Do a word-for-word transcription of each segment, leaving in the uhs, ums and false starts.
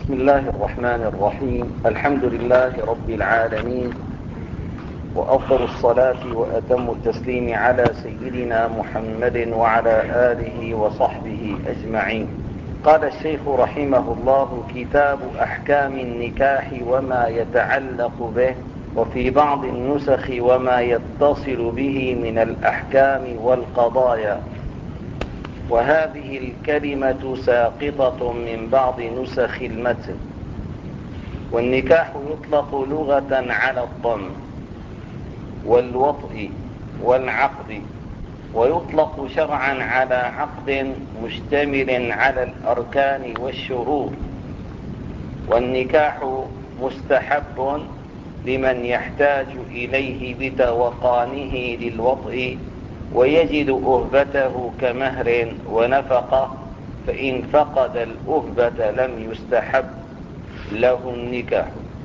بسم الله الرحمن الرحيم. الحمد لله رب العالمين، وأفضل الصلاة وأتم التسليم على سيدنا محمد وعلى آله وصحبه أجمعين. قال الشيخ رحمه الله: كتاب أحكام النكاح وما يتعلق به، وفي بعض النسخ وما يتصل به من الأحكام والقضايا. وهذه الكلمة ساقطة من بعض نسخ المتن. والنكاح يطلق لغة على الضم والوطء والعقد، ويطلق شرعا على عقد مشتمل على الأركان والشروط. والنكاح مستحب لمن يحتاج إليه بتوقانه للوطء ويجد أهبته كمهر ونفقة، فإن فقد الأهبة لم يستحب له النكاح.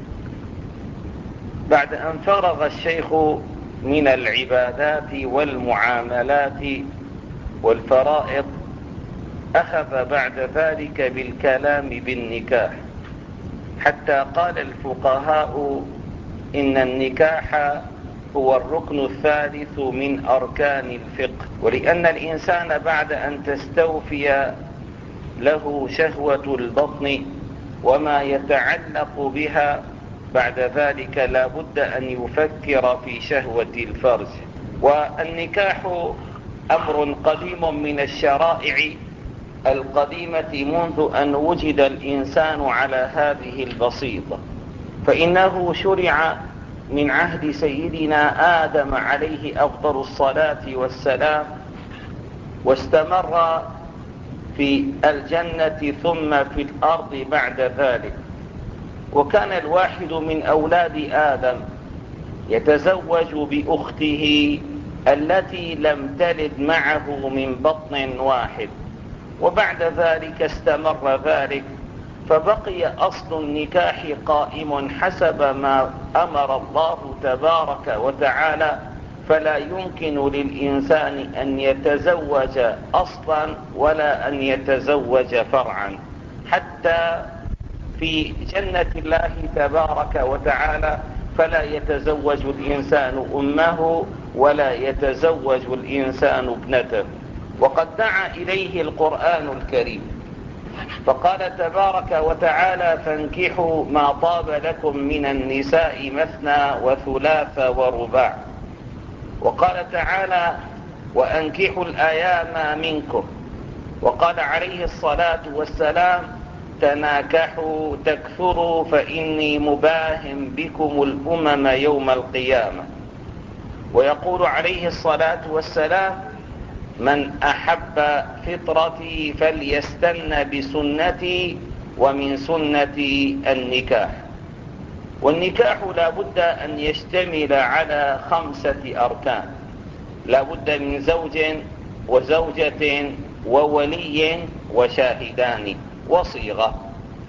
بعد أن فرغ الشيخ من العبادات والمعاملات والفرائض، أخذ بعد ذلك بالكلام بالنكاح، حتى قال الفقهاء إن النكاح هو الركن الثالث من أركان الفقه. ولأن الإنسان بعد أن تستوفي له شهوة البطن وما يتعلق بها، بعد ذلك لا بد أن يفكر في شهوة الفرج. والنكاح أمر قديم من الشرائع القديمة منذ أن وجد الإنسان على هذه البسيطة، فإنه شرع من عهد سيدنا آدم عليه أفضل الصلاة والسلام، واستمر في الجنة ثم في الأرض بعد ذلك. وكان الواحد من أولاد آدم يتزوج بأخته التي لم تلد معه من بطن واحد، وبعد ذلك استمر ذلك، فبقي أصل النكاح قائم حسب ما أمر الله تبارك وتعالى. فلا يمكن للإنسان أن يتزوج أصلا ولا أن يتزوج فرعا، حتى في جنة الله تبارك وتعالى فلا يتزوج الإنسان أمه ولا يتزوج الإنسان ابنته. وقد دعا إليه القرآن الكريم، فقال تبارك وتعالى: فانكحوا ما طاب لكم من النساء مثنى وثلاث ورباع. وقال تعالى: وأنكحوا الأيام منكم. وقال عليه الصلاة والسلام: تناكحوا تكثروا فإني مباهم بكم الأمم يوم القيامة. ويقول عليه الصلاة والسلام: من أحب فطرتي فليستن بسنتي، ومن سنتي النكاح. والنكاح لا بد أن يشتمل على خمسة أركان: لا بد من زوج وزوجة وولي وشاهدان وصيغة.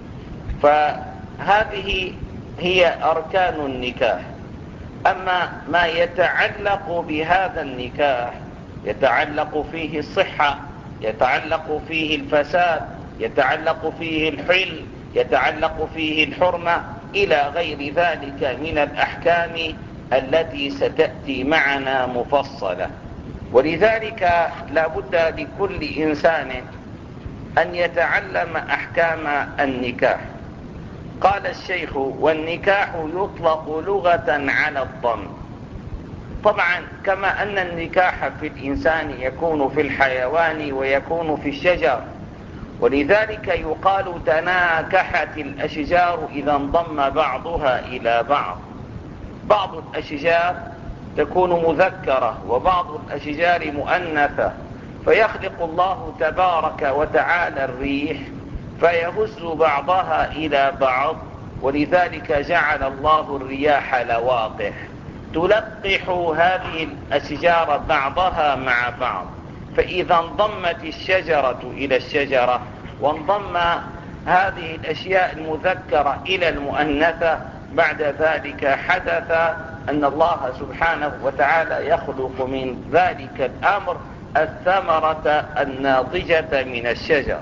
فهذه هي أركان النكاح. أما ما يتعلق بهذا النكاح، يتعلق فيه الصحة، يتعلق فيه الفساد، يتعلق فيه الحل، يتعلق فيه الحرمة، إلى غير ذلك من الأحكام التي ستأتي معنا مفصلة. ولذلك لا بد لكل إنسان أن يتعلم أحكام النكاح. قال الشيخ: والنكاح يطلق لغة على الضم. طبعا كما أن النكاح في الإنسان يكون في الحيوان ويكون في الشجر، ولذلك يقال تناكحت الأشجار إذا انضم بعضها إلى بعض. بعض الأشجار تكون مذكرة وبعض الأشجار مؤنثة، فيخلق الله تبارك وتعالى الريح فيهز بعضها إلى بعض، ولذلك جعل الله الرياح لواقح تلقح هذه الأشجار بعضها مع بعض. فإذا انضمت الشجرة إلى الشجرة وانضم هذه الأشياء المذكرة إلى المؤنثة، بعد ذلك حدث أن الله سبحانه وتعالى يخلق من ذلك الأمر الثمرة الناضجة من الشجر.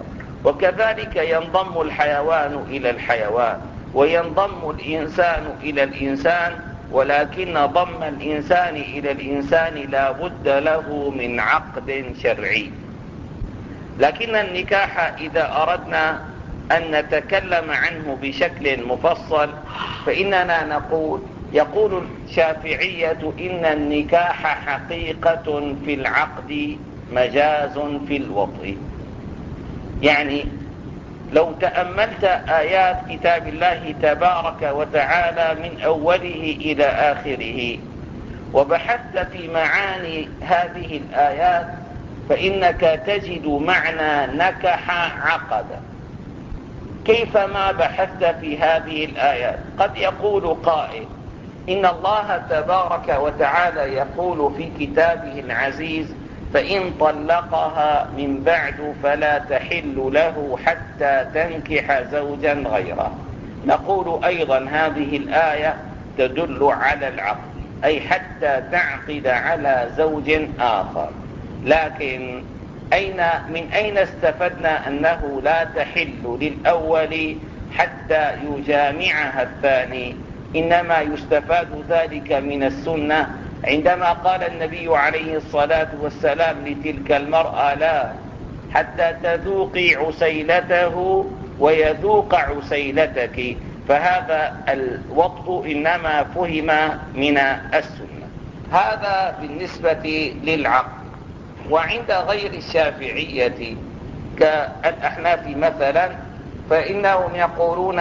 وكذلك ينضم الحيوان إلى الحيوان وينضم الإنسان إلى الإنسان، ولكن ضم الإنسان إلى الإنسان لا بد له من عقد شرعي. لكن النكاح إذا أردنا أن نتكلم عنه بشكل مفصل فإننا نقول يقول الشافعية إن النكاح حقيقة في العقد مجاز في الوطء. يعني لو تأملت آيات كتاب الله تبارك وتعالى من أوله إلى آخره وبحثت في معاني هذه الآيات فإنك تجد معنى نكح عقد. كيفما بحثت في هذه الآيات قد يقول قائل إن الله تبارك وتعالى يقول في كتابه العزيز فإن طلقها من بعد فلا تحل له حتى تنكح زوجا غيره. نقول أيضا هذه الآية تدل على العقد، أي حتى تعقد على زوج آخر. لكن أين من أين استفدنا أنه لا تحل للأول حتى يجامعها الثاني؟ إنما يستفاد ذلك من السنة عندما قال النبي عليه الصلاة والسلام لتلك المرأة لا حتى تذوقي عسيلته ويذوق عسيلتك، فهذا الوطء إنما فهم من السنة. هذا بالنسبة للعقد. وعند غير الشافعية كالأحناف مثلا فإنهم يقولون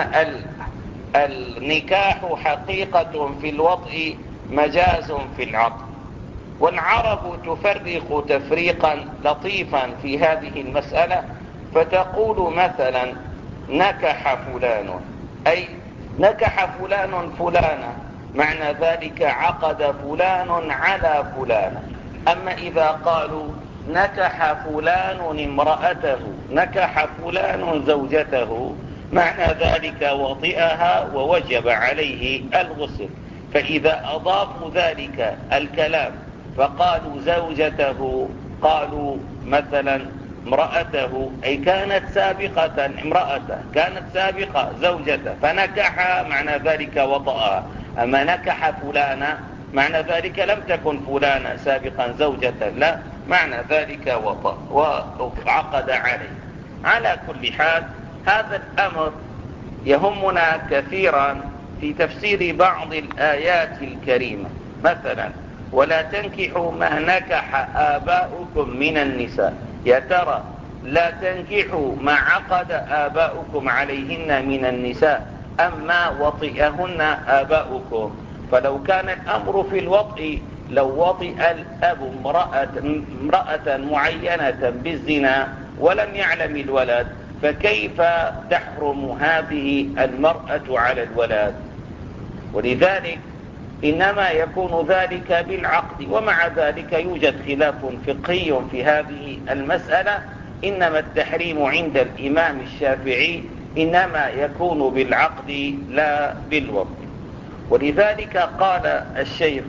النكاح حقيقة في الوطء مجاز في العقد. والعرب تفرق تفريقا لطيفا في هذه المسألة، فتقول مثلا نكح فلان، أي نكح فلان فلانة، معنى ذلك عقد فلان على فلانة. أما إذا قالوا نكح فلان امرأته، نكح فلان زوجته، معنى ذلك وطئها ووجب عليه الغسل. فإذا أضافوا ذلك الكلام فقالوا زوجته، قالوا مثلا امرأته، أي كانت سابقة امرأته، كانت سابقة زوجته، فنكح معنى ذلك وطئها. أما نكح فلانا معنى ذلك لم تكن فلانا سابقا زوجة، لا، معنى ذلك وطأ وعقد عليه. على كل حال هذا الأمر يهمنا كثيرا في تفسير بعض الآيات الكريمة. مثلا ولا تنكحوا ما نكح آباؤكم من النساء، يا ترى لا تنكحوا ما عقد آباؤكم عليهن من النساء أم ما وطئهن آباؤكم؟ فلو كان الأمر في الوطء لو وطئ الأب امرأة, امرأة معينة بالزنا ولم يعلم الولد فكيف تحرم هذه المرأة على الولد؟ ولذلك إنما يكون ذلك بالعقد. ومع ذلك يوجد خلاف فقهي في هذه المسألة، إنما التحريم عند الإمام الشافعي إنما يكون بالعقد لا بالوطء. ولذلك قال الشيخ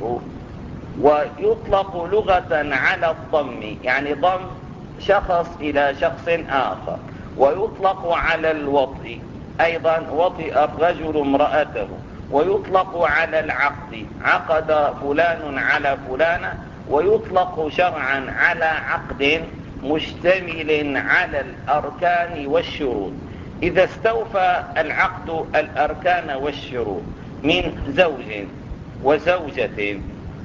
ويطلق لغة على الضم، يعني ضم شخص إلى شخص آخر، ويطلق على الوطء أيضا وطئ الرجل امرأته، ويطلق على العقد عقد فلان على فلانة، ويطلق شرعا على عقد مشتمل على الأركان والشروط. إذا استوفى العقد الأركان والشروط من زوج وزوجة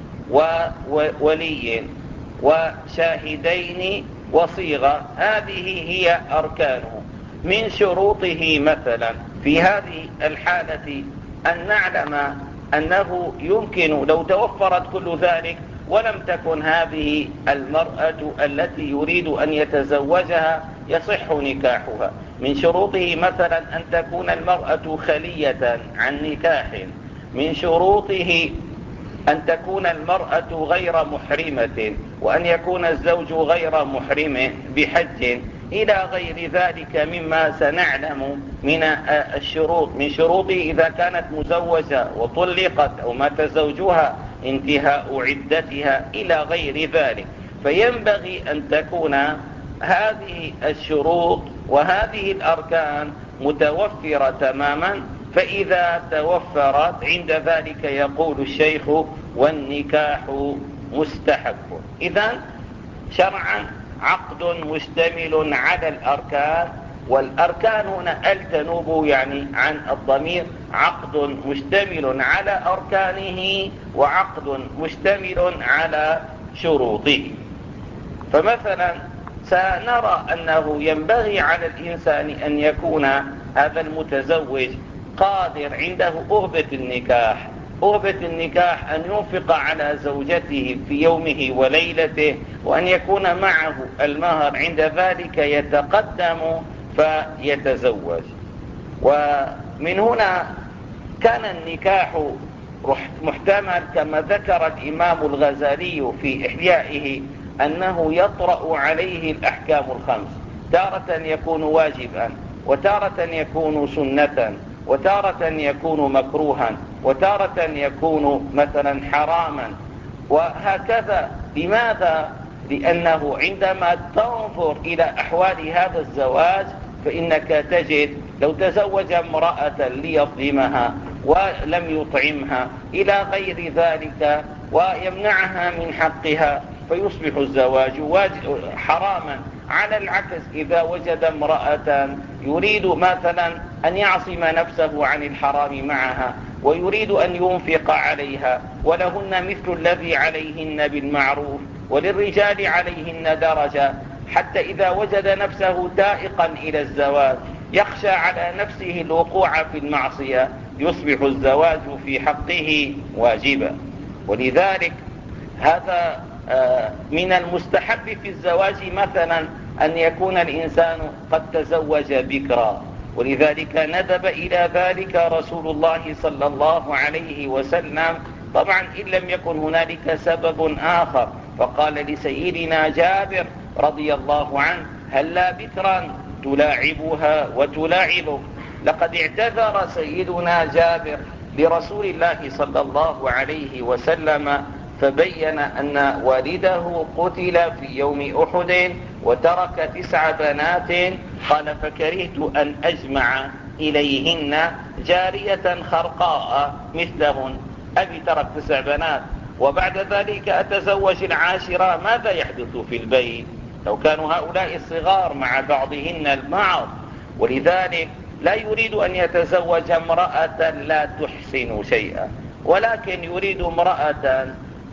وولي وشاهدين وصيغة، هذه هي أركانه. من شروطه مثلا في هذه الحالة أن نعلم أنه يمكن لو توفرت كل ذلك ولم تكن هذه المرأة التي يريد أن يتزوجها يصح نكاحها. من شروطه مثلا أن تكون المرأة خلية عن نكاح، من شروطه أن تكون المرأة غير محرمة، وأن يكون الزوج غير محرم بحج، إلى غير ذلك مما سنعلم من الشروط. من شروطه إذا كانت مزوجة وطلقت أو مات زوجها انتهاء عدتها إلى غير ذلك. فينبغي أن تكون هذه الشروط وهذه الأركان متوفرة تماما. فإذا توفرت عند ذلك يقول الشيخ والنكاح مستحب. إذن شرعا عقد مشتمل على الأركان، والأركان هنا ال تنوب يعني عن الضمير، عقد مشتمل على أركانه وعقد مشتمل على شروطه. فمثلا سنرى أنه ينبغي على الإنسان أن يكون هذا المتزوج قادر عنده أهبة النكاح. أهبة النكاح أن ينفق على زوجته في يومه وليلته، وأن يكون معه المهر، عند ذلك يتقدم فيتزوج. ومن هنا كان النكاح محتمل كما ذكر الإمام الغزالي في إحيائه أنه يطرأ عليه الأحكام الخمس، تارة يكون واجبا، وتارة يكون سنة، وتارة يكون مكروها، وتارة يكون مثلا حراما، وهكذا. لماذا؟ لأنه عندما تنظر إلى أحوال هذا الزواج فإنك تجد لو تزوج امرأة ليظلمها ولم يطعمها إلى غير ذلك ويمنعها من حقها فيصبح الزواج حراما. على العكس، إذا وجد امرأة يريد مثلا أن يعصم نفسه عن الحرام معها ويريد أن ينفق عليها ولهن مثل الذي عليهن بالمعروف وللرجال عليهن درجة، حتى إذا وجد نفسه تائقا إلى الزواج يخشى على نفسه الوقوع في المعصية يصبح الزواج في حقه واجبا. ولذلك هذا من المستحب في الزواج مثلا أن يكون الإنسان قد تزوج بكرا، ولذلك ندب إلى ذلك رسول الله صلى الله عليه وسلم، طبعا إن لم يكن هنالك سبب آخر، فقال لسيدنا جابر رضي الله عنه: هلا بكرا تلاعبها وتلاعبك. لقد اعتذر سيدنا جابر لرسول الله صلى الله عليه وسلم فبين أن والده قتل في يوم أحد وترك تسع بنات، قال: فكرهت أن أجمع إليهن جارية خرقاء مثلهن. أبي ترك تسع بنات وبعد ذلك أتزوج العاشرة، ماذا يحدث في البيت؟ لو كانوا هؤلاء الصغار مع بعضهن البعض. ولذلك لا يريد أن يتزوج امرأة لا تحسن شيئا، ولكن يريد امرأة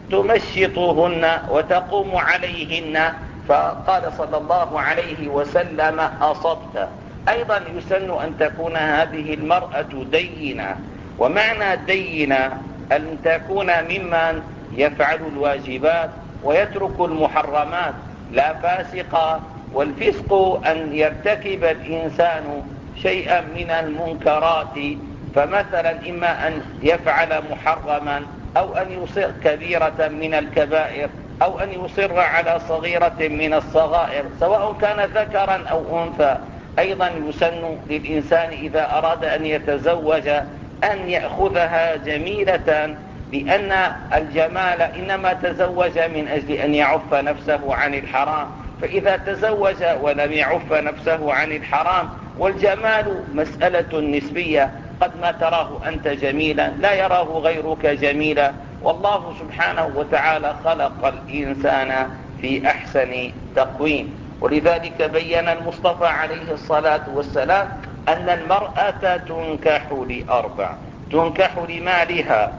تمشطهن وتقوم عليهن. فقال صلى الله عليه وسلم: أصبت. أيضا يسن أن تكون هذه المرأة دينة، ومعنى دينة أن تكون ممن يفعل الواجبات ويترك المحرمات، لا فاسقة. والفسق أن يرتكب الإنسان شيئا من المنكرات، فمثلا إما أن يفعل محرما أو أن يصر كبيرة من الكبائر أو أن يصر على صغيرة من الصغائر، سواء كان ذكرا أو أنثى. أيضا يسن للإنسان إذا أراد أن يتزوج أن يأخذها جميلة، لأن الجمال إنما تزوج من أجل أن يعف نفسه عن الحرام، فإذا تزوج ولم يعف نفسه عن الحرام، والجمال مسألة نسبية، قد ما تراه أنت جميلا لا يراه غيرك جميلا، والله سبحانه وتعالى خلق الإنسان في أحسن تقويم. ولذلك بين المصطفى عليه الصلاة والسلام أن المرأة تنكح لأربع: تنكح لمالها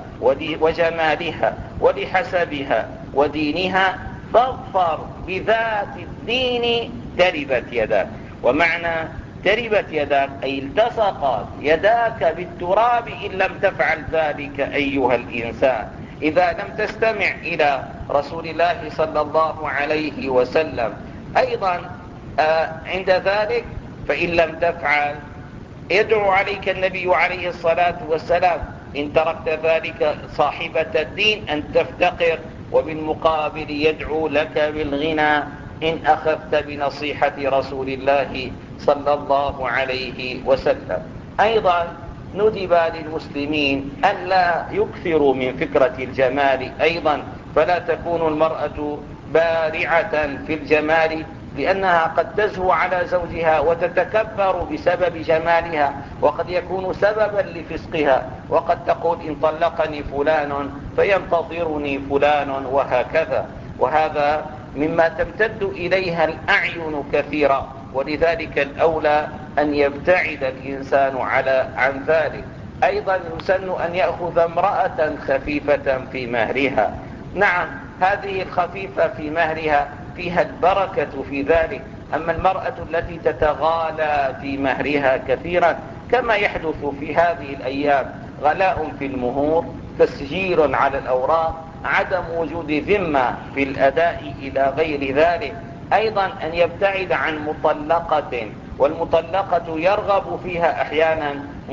وجمالها ولحسبها ودينها، فاظفر بذات الدين تربت يداك. ومعنى تربت يداك أي التصقت يداك بالتراب إن لم تفعل ذلك أيها الإنسان، إذا لم تستمع إلى رسول الله صلى الله عليه وسلم. أيضا آه عند ذلك فإن لم تفعل يدعو عليك النبي عليه الصلاة والسلام: إن تركت ذلك صاحبة الدين أن تفتقر، وبالمقابل يدعو لك بالغنى إن أخذت بنصيحة رسول الله صلى الله عليه وسلم. أيضا ندب للمسلمين أن لا يكثروا من فكرة الجمال أيضا، فلا تكون المرأة بارعة في الجمال لأنها قد تزهو على زوجها وتتكبر بسبب جمالها، وقد يكون سببا لفسقها، وقد تقول إن طلقني فلان فينتظرني فلان، وهكذا. وهذا مما تمتد إليها الأعين كثيرا، ولذلك الأولى أن يبتعد الإنسان على عن ذلك. أيضا يسن أن يأخذ امرأة خفيفة في مهرها. نعم، هذه الخفيفة في مهرها فيها البركة في ذلك. أما المرأة التي تتغالى في مهرها كثيرا كما يحدث في هذه الأيام، غلاء في المهور، تسجيل على الأوراق، عدم وجود ذمة في الأداء إلى غير ذلك. أيضا أن يبتعد عن مطلقة، والمطلقة يرغب فيها أحيانا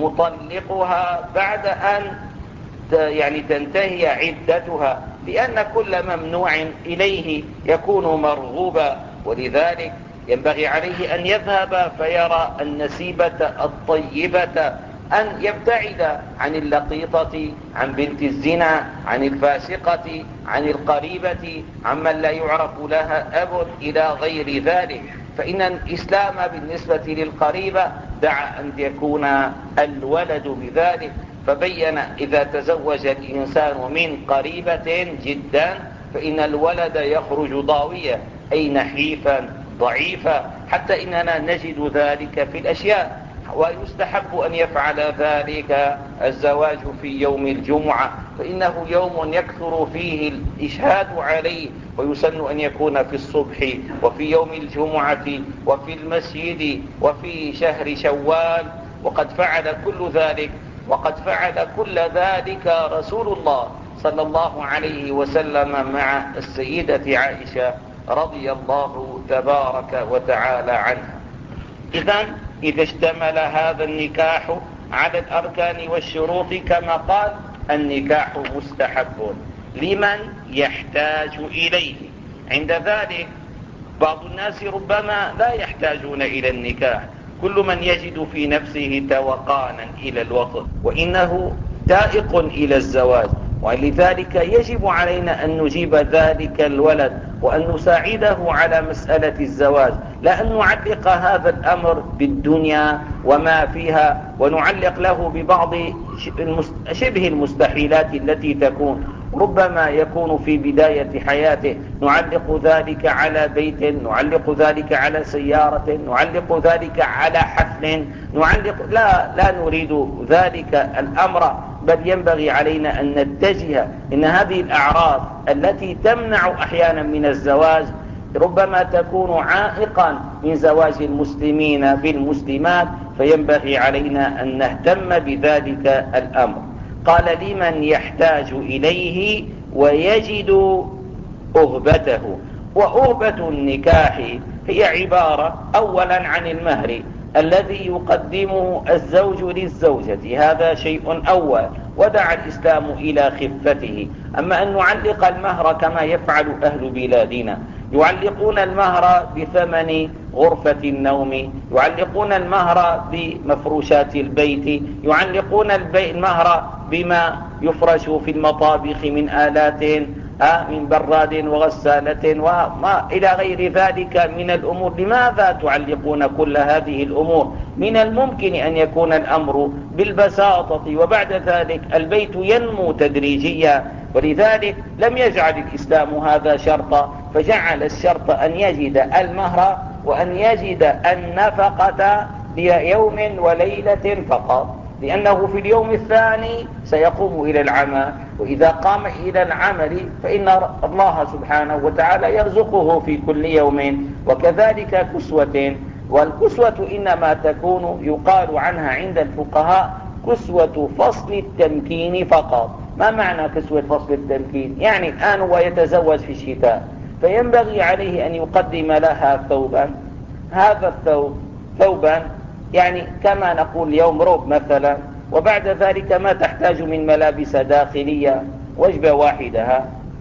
مطلقها بعد أن يعني تنتهي عدتها، لأن كل ممنوع إليه يكون مرغوبا. ولذلك ينبغي عليه أن يذهب فيرى النسيبة الطيبة، أن يبتعد عن اللقيطة، عن بنت الزنا، عن الفاسقة، عن القريبة، عمن لا يعرف لها أب، إلى غير ذلك. فإن الإسلام بالنسبة للقريبة دعا أن يكون الولد بذلك، فبين إذا تزوج الإنسان من قريبة جدا فإن الولد يخرج ضاوية، أي نحيفا ضعيفا، حتى إننا نجد ذلك في الأشياء. ويستحب أن يفعل ذلك الزواج في يوم الجمعة، فإنه يوم يكثر فيه الإشهاد عليه، ويسن أن يكون في الصبح وفي يوم الجمعة وفي المسجد وفي شهر شوال. وقد فعل كل ذلك وقد فعل كل ذلك رسول الله صلى الله عليه وسلم مع السيدة عائشة رضي الله تبارك وتعالى عنها. إذن إذا اشتمل هذا النكاح على الأركان والشروط كما قال، النكاح مستحب لمن يحتاج إليه. عند ذلك بعض الناس ربما لا يحتاجون إلى النكاح، كل من يجد في نفسه توقانا إلى الوطن وإنه تائق إلى الزواج، ولذلك يجب علينا أن نجيب ذلك الولد وأن نساعده على مسألة الزواج، لا أن نعلق هذا الأمر بالدنيا وما فيها، ونعلق له ببعض شبه المستحيلات التي تكون. ربما يكون في بداية حياته نعلق ذلك على بيت، نعلق ذلك على سيارة، نعلق ذلك على حفل، نعلق لا لا نريد ذلك الأمر، بل ينبغي علينا أن نتجه. إن هذه الأعراض التي تمنع أحيانا من الزواج ربما تكون عائقا من زواج المسلمين بالمسلمات، فينبغي علينا أن نهتم بذلك الأمر. قال لمن يحتاج إليه ويجد أهبته. وأهبة النكاح هي عبارة أولا عن المهر الذي يقدمه الزوج للزوجة، هذا شيء أول، ودعا الإسلام إلى خفته. أما أن نعلق المهر كما يفعل أهل بلادنا، يعلقون المهر بثمن غرفة النوم، يعلقون المهر بمفروشات البيت، يعلقون المهر بما يفرش في المطابخ من آلات من براد وغسالة وما إلى غير ذلك من الأمور. لماذا تعلقون كل هذه الأمور؟ من الممكن أن يكون الأمر بالبساطة، وبعد ذلك البيت ينمو تدريجيا. ولذلك لم يجعل الإسلام هذا شرطا، فجعل الشرط أن يجد المهر وأن يجد النفقة ليوم وليلة فقط، لأنه في اليوم الثاني سيقوم إلى العمل، وإذا قام إلى العمل فإن الله سبحانه وتعالى يرزقه في كل يوم. وكذلك كسوة، والكسوة إنما تكون يقال عنها عند الفقهاء كسوة فصل التمكين فقط. ما معنى كسوة فصل التمكين؟ يعني الآن هو يتزوج في الشتاء، فينبغي عليه أن يقدم لها ثوبا، هذا الثوب ثوبا يعني كما نقول اليوم روب مثلا، وبعد ذلك ما تحتاج من ملابس داخلية وجبة واحدة،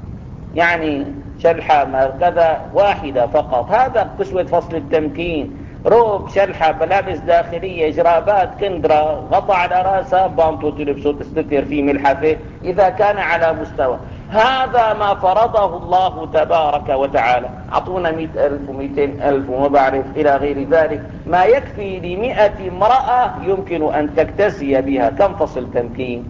يعني شلحة كذا واحدة فقط، هذا كسوة فصل التمكين. روب، شلحة، ملابس داخلية، جرابات، كندرة، غطى على رأسها، بانتو تلبسه تستتر فيه ملحفة إذا كان على مستوى. هذا ما فرضه الله تبارك وتعالى. أعطونا مئة ألف ومئتين ألف وما بعرف إلى غير ذلك، ما يكفي لمئة امرأة يمكن أن تكتسي بها كم فصل تمكين.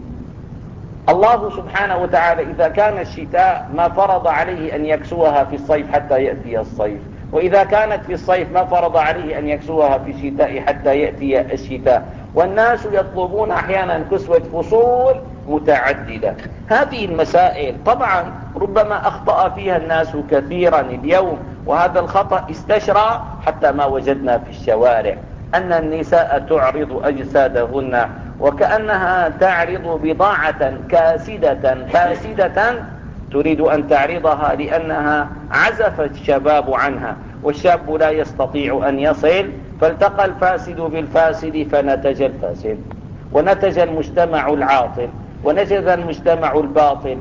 الله سبحانه وتعالى إذا كان الشتاء ما فرض عليه أن يكسوها في الصيف حتى يأتي الصيف، وإذا كانت في الصيف ما فرض عليه أن يكسوها في الشتاء حتى يأتي الشتاء. والناس يطلبون أحيانا كسوة فصول متعددة. هذه المسائل طبعا ربما أخطأ فيها الناس كثيرا اليوم، وهذا الخطأ استشرى حتى ما وجدنا في الشوارع أن النساء تعرض أجسادهن وكأنها تعرض بضاعة كاسدة فاسدة تريد أن تعرضها لأنها عزف الشباب عنها، والشاب لا يستطيع أن يصل، فالتقى الفاسد بالفاسد فنتج الفاسد، ونتج المجتمع العاطل، ونتج المجتمع الباطل،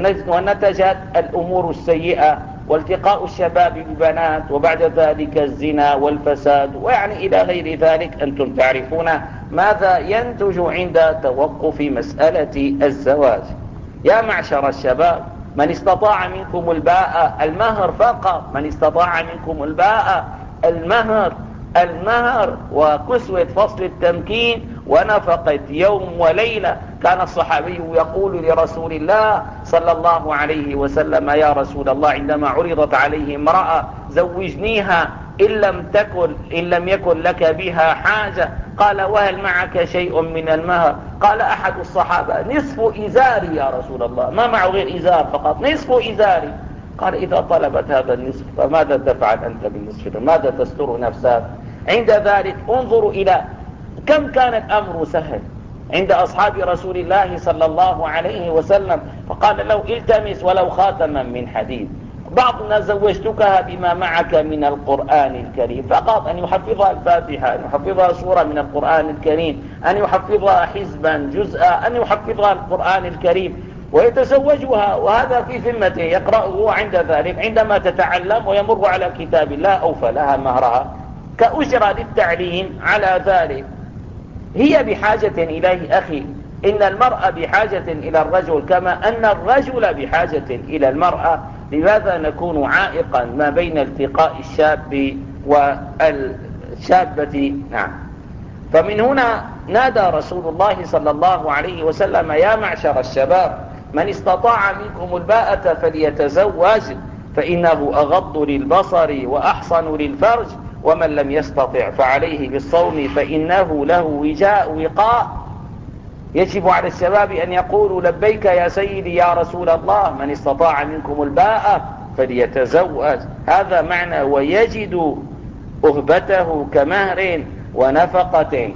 ونتجت الأمور السيئة، والتقاء الشباب ببنات، وبعد ذلك الزنا والفساد، ويعني إلى غير ذلك. أنتم تعرفون ماذا ينتج عند توقف مسألة الزواج. يا معشر الشباب، من استطاع منكم الباء، المهر فقط، من استطاع منكم الباء، المهر المهر وكسوة فصل التمكين ونفقة يوم وليلة. كان الصحابي يقول لرسول الله صلى الله عليه وسلم: يا رسول الله، عندما عرضت عليه امرأة زوجنيها إن لم تكن إن لم يكن لك بها حاجة. قال: وهل معك شيء من المهر؟ قال أحد الصحابة: نصف إزاري يا رسول الله، ما معه غير إزار فقط، نصف إزاري. قال: إذا طلبت هذا النصف فماذا تفعل أنت بالنصف؟ ماذا تستر نفسك؟ عند ذلك انظروا إلى كم كان الأمر سهل عند أصحاب رسول الله صلى الله عليه وسلم. فقال: لو التمس ولو خاتما من حديد. بعضنا زوجتكها بما معك من القرآن الكريم فقط، أن يحفظها الفاتحة، أن يحفظها سورة من القرآن الكريم، أن يحفظها حزبا جزءا، أن يحفظها القرآن الكريم، ويتزوجها وهذا في ذمته يقرأه. عند ذلك عندما تتعلم ويمر على كتاب الله أوفى لها مهرها كأجرة للتعليم. على ذلك هي بحاجة إليه أخي. إن المرأة بحاجة إلى الرجل كما أن الرجل بحاجة إلى المرأة. لماذا نكون عائقا ما بين التقاء الشاب والشابة؟ نعم. فمن هنا نادى رسول الله صلى الله عليه وسلم: يا معشر الشباب، من استطاع منكم الباءة فليتزوج فإنه أغض للبصر وأحصن للفرج، ومن لم يستطع فعليه بالصوم فإنه له وجاء وقاء. يجب على الشباب أن يقولوا: لبيك يا سيدي يا رسول الله، من استطاع منكم الباءة فليتزوج. هذا معنى ويجد أهبته كمهر ونفقة.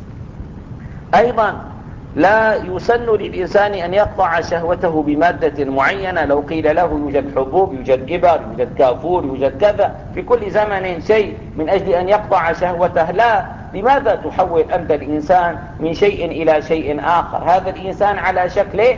أيضا لا يسن للإنسان أن يقطع شهوته بمادة معينة. لو قيل له يوجد حبوب، يوجد إبر، يوجد كافور، يوجد كذا، في كل زمن شيء من أجل أن يقطع شهوته، لا. لماذا تحول أنت الإنسان من شيء إلى شيء آخر؟ هذا الإنسان على شكله.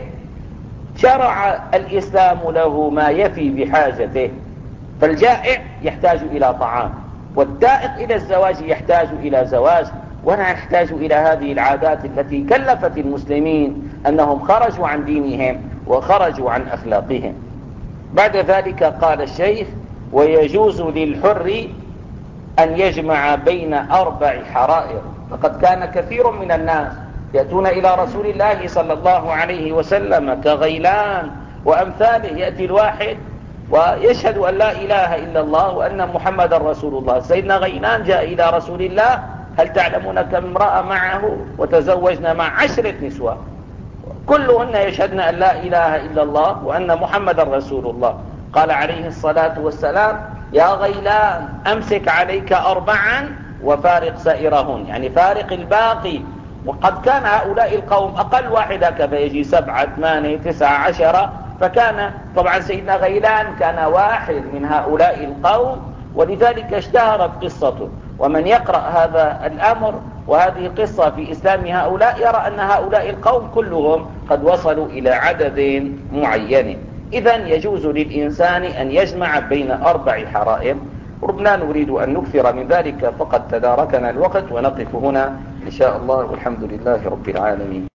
شرع الإسلام له ما يفي بحاجته. فالجائع يحتاج إلى طعام، والدائق إلى الزواج يحتاج إلى زواج. ونحتاج إلى هذه العادات التي كلفت المسلمين أنهم خرجوا عن دينهم وخرجوا عن أخلاقهم. بعد ذلك قال الشيخ: ويجوز للحر أن يجمع بين أربع حرائر. فقد كان كثير من الناس يأتون إلى رسول الله صلى الله عليه وسلم كغيلان وأمثاله. يأتي الواحد ويشهد أن لا إله إلا الله وأن محمد رسول الله. سيدنا غيلان جاء إلى رسول الله: هل تعلمون كم امرأة معه؟ وتزوجنا مع عشرة نسوة كلهن يشهدن أن لا إله إلا الله وأن محمد رسول الله. قال عليه الصلاة والسلام: يا غيلان، أمسك عليك أربعا وفارق سائرهن، يعني فارق الباقي. وقد كان هؤلاء القوم أقل واحد هكذا يجي سبعة ثمانية تسعة عشرة. فكان طبعا سيدنا غيلان كان واحد من هؤلاء القوم، ولذلك اشتهرت قصته. ومن يقرأ هذا الأمر وهذه القصة في إسلام هؤلاء يرى أن هؤلاء القوم كلهم قد وصلوا إلى عدد معين. إذن يجوز للإنسان أن يجمع بين أربع حرائر. ربنا نريد أن نكثر من ذلك، فقد تداركنا الوقت، ونقف هنا إن شاء الله، والحمد لله رب العالمين.